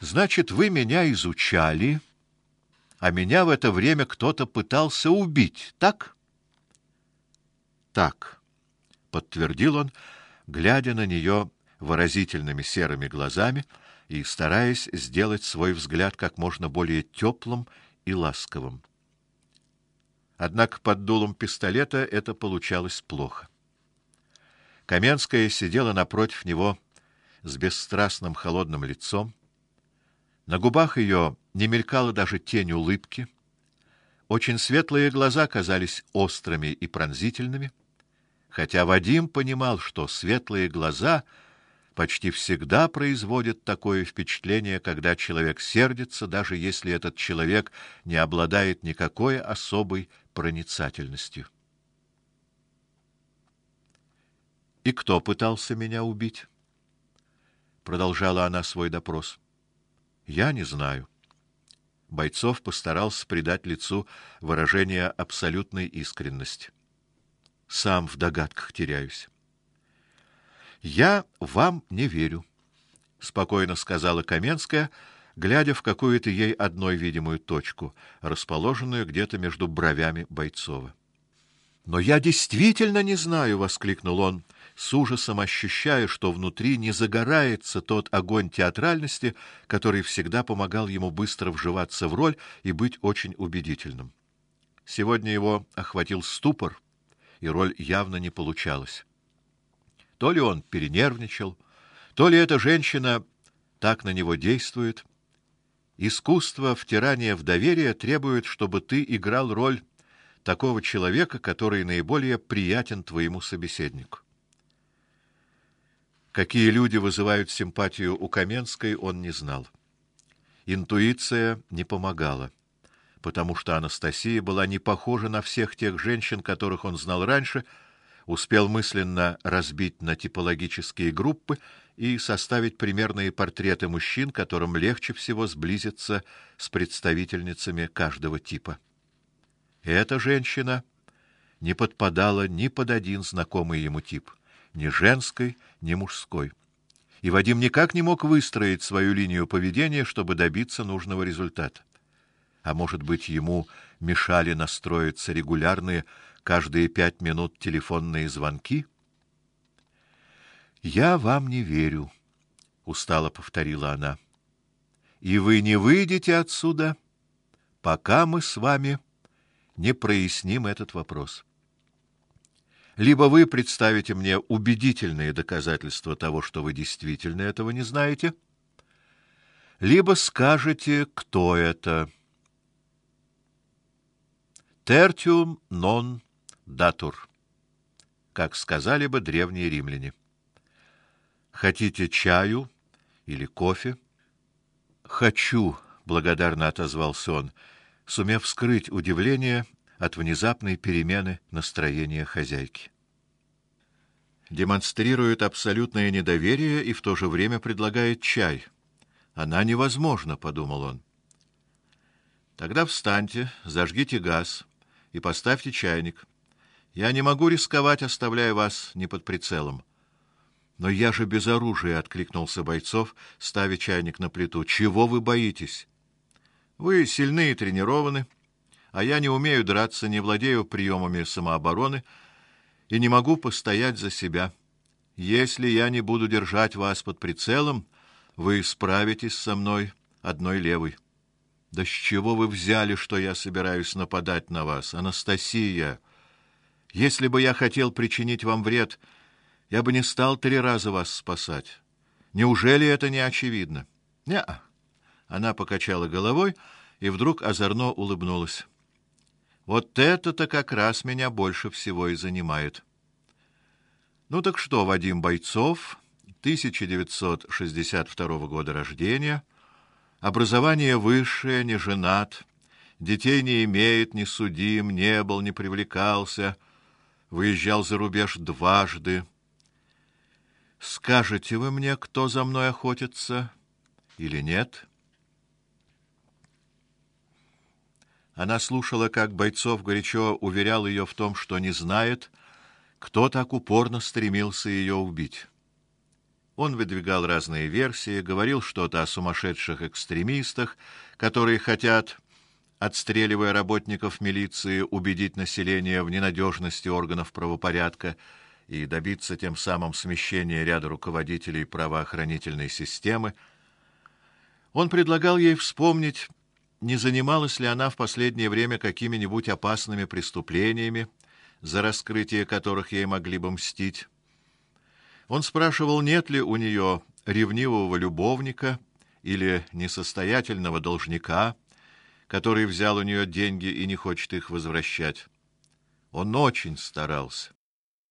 Значит, вы меня изучали, а меня в это время кто-то пытался убить, так? Так, подтвердил он, глядя на нее выразительными серыми глазами и стараясь сделать свой взгляд как можно более теплым и ласковым. Однако под дулом пистолета это получалось плохо. Каменская сидела напротив него с бесстрастным холодным лицом. На губах ее не мелькала даже тень улыбки. Очень светлые глаза казались острыми и пронзительными, хотя Вадим понимал, что светлые глаза почти всегда производят такое впечатление, когда человек сердится, даже если этот человек не обладает никакой особой проницательностью. И кто пытался меня убить? Продолжала она свой допрос. Я не знаю. Бойцов постарался придать лицу выражение абсолютной искренности. Сам в догадках теряюсь. Я вам не верю, спокойно сказала Каменская, глядя в какую-то ей одной видимую точку, расположенную где-то между бровями Бойцова. Но я действительно не знаю, воскликнул он, с ужасом ощущая, что внутри не загорается тот огонь театральности, который всегда помогал ему быстро вживаться в роль и быть очень убедительным. Сегодня его охватил ступор, и роль явно не получалась. То ли он перенервничал, то ли эта женщина так на него действует. Искусство втирания в доверие требует, чтобы ты играл роль такого человека, который наиболее приятен твоему собеседнику. Какие люди вызывают симпатию у Каменской, он не знал. Интуиция не помогала, потому что Анастасия была не похожа на всех тех женщин, которых он знал раньше, успел мысленно разбить на типологические группы и составить примерные портреты мужчин, которым легче всего сблизиться с представительницами каждого типа. Эта женщина не подпадала ни под один знакомый ему тип, ни женской, ни мужской. И Вадим никак не мог выстроить свою линию поведения, чтобы добиться нужного результата. А может быть, ему мешали настроиться регулярные каждые 5 минут телефонные звонки? Я вам не верю, устало повторила она. И вы не выйдете отсюда, пока мы с вами не проясним этот вопрос. Либо вы представите мне убедительные доказательства того, что вы действительно этого не знаете, либо скажете, кто это. Tertium non datur, как сказали бы древние римляне. Хотите чаю или кофе? Хочу, благодарно отозвался он, сумев скрыть удивление от внезапной перемены настроения хозяйки. Демонстрирует абсолютное недоверие и в то же время предлагает чай. Она невозможна, подумал он. Тогда встаньте, зажгите газ и поставьте чайник. Я не могу рисковать, оставляя вас не под прицелом. Но я же без оружия, откликнулся Бойцов, ставя чайник на плиту. Чего вы боитесь? Вы сильны и тренированы, а я не умею драться, не владею приемами самообороны и не могу постоять за себя. Если я не буду держать вас под прицелом, вы справитесь со мной одной левой. Да с чего вы взяли, что я собираюсь нападать на вас, Анастасия? Если бы я хотел причинить вам вред, я бы не стал 3 раза вас спасать. Неужели это не очевидно? Не-а. Она покачала головой и вдруг озорно улыбнулась. Вот это-то как раз меня больше всего и занимает. Ну так что, Вадим Бойцов, 1962 года рождения, образование высшее, не женат, детей не имеет, не судим, не был, не привлекался, выезжал за рубеж 2 раза. Скажете вы мне, кто за мной охотится или нет? Она слушала, как Бойцов горячо уверял ее в том, что не знает, кто так упорно стремился ее убить. Он выдвигал разные версии, говорил что-то о сумасшедших экстремистах, которые хотят, отстреливая работников милиции, убедить население в ненадежности органов правопорядка и добиться тем самым смещения ряда руководителей правоохранительной системы. Он предлагал ей вспомнить, не занималась ли она в последнее время какими-нибудь опасными преступлениями, за раскрытие которых ей могли бы мстить. Он спрашивал, нет ли у нее ревнивого любовника или несостоятельного должника, который взял у нее деньги и не хочет их возвращать. Он очень старался.